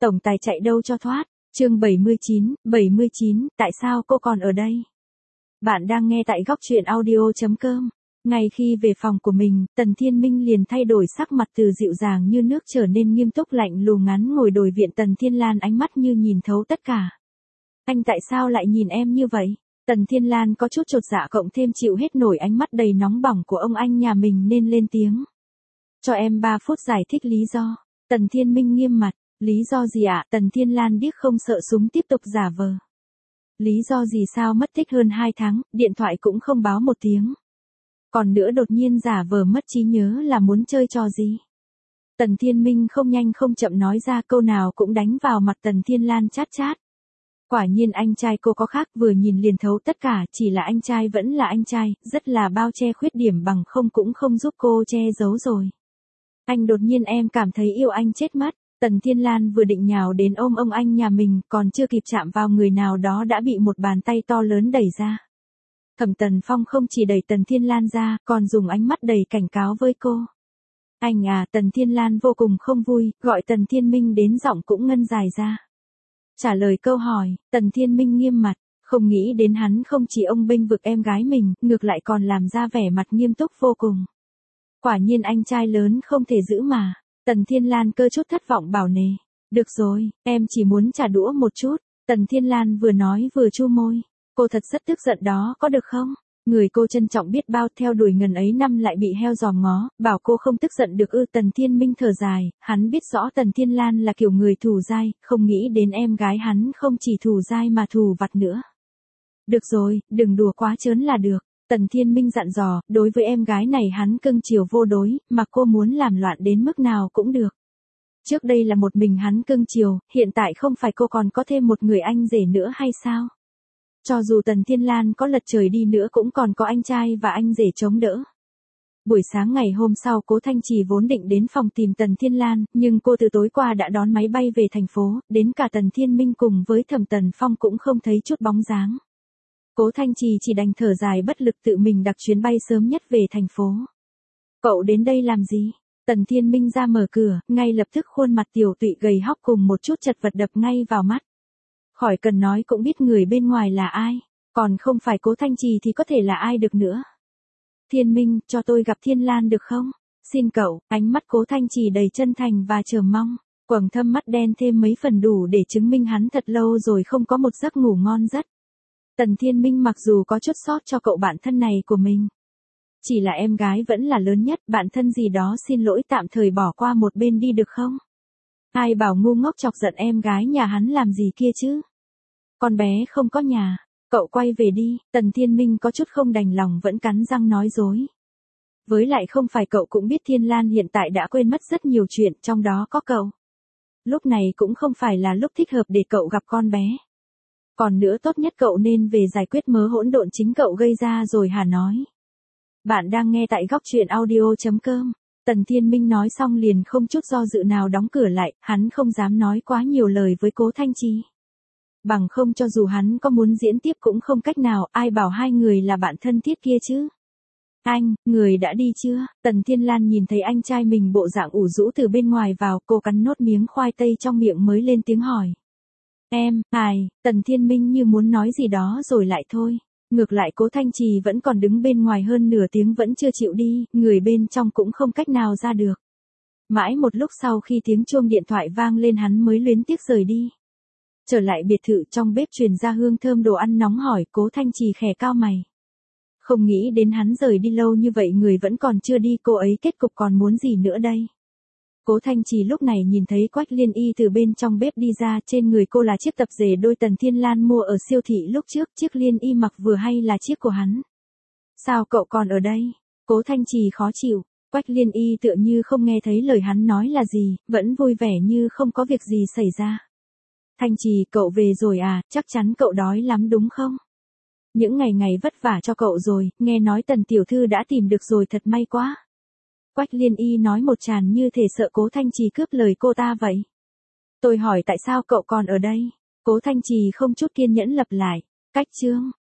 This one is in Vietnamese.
Tổng tài chạy đâu cho thoát. Chương 79, tại sao cô còn ở đây? Bạn đang nghe tại góc truyện audio.com. Ngay khi về phòng của mình, Tần Thiên Minh liền thay đổi sắc mặt từ dịu dàng như nước trở nên nghiêm túc lạnh lùng ngắn ngồi đối viện Tần Thiên Lan ánh mắt như nhìn thấu tất cả. Anh tại sao lại nhìn em như vậy? Tần Thiên Lan có chút chột dạ cộng thêm chịu hết nổi ánh mắt đầy nóng bỏng của ông anh nhà mình nên lên tiếng. Cho em 3 phút giải thích lý do. Tần Thiên Minh nghiêm mặt. Lý do gì ạ? Tần Thiên Lan điếc không sợ súng tiếp tục giả vờ. Lý do gì sao mất tích hơn 2 tháng, điện thoại cũng không báo một tiếng. Còn nữa đột nhiên giả vờ mất trí nhớ là muốn chơi trò gì? Tần Thiên Minh không nhanh không chậm nói ra câu nào cũng đánh vào mặt Tần Thiên Lan chát chát. Quả nhiên anh trai cô có khác vừa nhìn liền thấu tất cả, chỉ là anh trai vẫn là anh trai, rất là bao che khuyết điểm bằng không cũng không giúp cô che giấu rồi. Anh đột nhiên em cảm thấy yêu anh chết mất. Tần Thiên Lan vừa định nhào đến ôm ông anh nhà mình, còn chưa kịp chạm vào người nào đó đã bị một bàn tay to lớn đẩy ra. Thẩm Tần Phong không chỉ đẩy Tần Thiên Lan ra, còn dùng ánh mắt đầy cảnh cáo với cô. Anh à, Tần Thiên Lan vô cùng không vui, gọi Tần Thiên Minh đến giọng cũng ngân dài ra. Trả lời câu hỏi, Tần Thiên Minh nghiêm mặt, không nghĩ đến hắn không chỉ ông bênh vực em gái mình, ngược lại còn làm ra vẻ mặt nghiêm túc vô cùng. Quả nhiên anh trai lớn không thể giữ mà. Tần Thiên Lan cơ chút thất vọng bảo nề. Được rồi, em chỉ muốn trả đũa một chút. Tần Thiên Lan vừa nói vừa chu môi. Cô thật rất tức giận đó có được không? Người cô trân trọng biết bao theo đuổi ngần ấy năm lại bị heo giòm ngó, bảo cô không tức giận được ư? Tần Thiên Minh thở dài, hắn biết rõ Tần Thiên Lan là kiểu người thù dai, không nghĩ đến em gái hắn không chỉ thù dai mà thù vặt nữa. Được rồi, đừng đùa quá trớn là được. Tần Thiên Minh dặn dò, đối với em gái này hắn cưng chiều vô đối, mà cô muốn làm loạn đến mức nào cũng được. Trước đây là một mình hắn cưng chiều, hiện tại không phải cô còn có thêm một người anh rể nữa hay sao? Cho dù Tần Thiên Lan có lật trời đi nữa cũng còn có anh trai và anh rể chống đỡ. Buổi sáng ngày hôm sau Cố Thanh Trì vốn định đến phòng tìm Tần Thiên Lan, nhưng cô từ tối qua đã đón máy bay về thành phố, đến cả Tần Thiên Minh cùng với Thẩm Tần Phong cũng không thấy chút bóng dáng. Cố Thanh Trì chỉ đành thở dài bất lực tự mình đặt chuyến bay sớm nhất về thành phố. Cậu đến đây làm gì? Tần Thiên Minh ra mở cửa, ngay lập tức khuôn mặt tiểu tụy gầy hóc cùng một chút chật vật đập ngay vào mắt. Khỏi cần nói cũng biết người bên ngoài là ai, còn không phải Cố Thanh Trì thì có thể là ai được nữa. Thiên Minh, cho tôi gặp Thiên Lan được không? Xin cậu, ánh mắt Cố Thanh Trì đầy chân thành và chờ mong, quầng thâm mắt đen thêm mấy phần đủ để chứng minh hắn thật lâu rồi không có một giấc ngủ ngon giấc. Tần Thiên Minh mặc dù có chút sót cho cậu bạn thân này của mình. Chỉ là em gái vẫn là lớn nhất, bạn thân gì đó xin lỗi tạm thời bỏ qua một bên đi được không? Ai bảo ngu ngốc chọc giận em gái nhà hắn làm gì kia chứ? Con bé không có nhà, cậu quay về đi. Tần Thiên Minh có chút không đành lòng vẫn cắn răng nói dối. Với lại không phải cậu cũng biết Thiên Lan hiện tại đã quên mất rất nhiều chuyện, trong đó có cậu. Lúc này cũng không phải là lúc thích hợp để cậu gặp con bé. Còn nữa tốt nhất cậu nên về giải quyết mớ hỗn độn chính cậu gây ra rồi hả nói. Bạn đang nghe tại góc truyện audio.com. Tần Thiên Minh nói xong liền không chút do dự nào đóng cửa lại, hắn không dám nói quá nhiều lời với Cố Thanh Trì. Bằng không cho dù hắn có muốn diễn tiếp cũng không cách nào, ai bảo hai người là bạn thân thiết kia chứ. Anh, người đã đi chưa? Tần Thiên Lan nhìn thấy anh trai mình bộ dạng ủ rũ từ bên ngoài vào, cô cắn nốt miếng khoai tây trong miệng mới lên tiếng hỏi. Em, Tần Thiên Minh như muốn nói gì đó rồi lại thôi. Ngược lại Cố Thanh Trì vẫn còn đứng bên ngoài hơn nửa tiếng vẫn chưa chịu đi, người bên trong cũng không cách nào ra được. Mãi một lúc sau khi tiếng chuông điện thoại vang lên hắn mới luyến tiếc rời đi. Trở lại biệt thự trong bếp truyền ra hương thơm đồ ăn nóng hổi, Cố Thanh Trì khẽ cau mày. Không nghĩ đến hắn rời đi lâu như vậy người vẫn còn chưa đi, cô ấy kết cục còn muốn gì nữa đây? Cố Thanh Trì lúc này nhìn thấy Quách Liên Y từ bên trong bếp đi ra, trên người cô là chiếc tập dề đôi Tần Thiên Lan mua ở siêu thị lúc trước, chiếc Liên Y mặc vừa hay là chiếc của hắn. Sao cậu còn ở đây? Cố Thanh Trì khó chịu, Quách Liên Y tựa như không nghe thấy lời hắn nói là gì, vẫn vui vẻ như không có việc gì xảy ra. Thanh Trì, cậu về rồi à, chắc chắn cậu đói lắm đúng không? Những ngày ngày vất vả cho cậu rồi, nghe nói Tần tiểu thư đã tìm được rồi, thật may quá. Quách Liên Y nói một tràng như thể sợ Cố Thanh Trì cướp lời cô ta vậy. Tôi hỏi tại sao cậu còn ở đây? Cố Thanh Trì không chút kiên nhẫn lặp lại. Cách chương.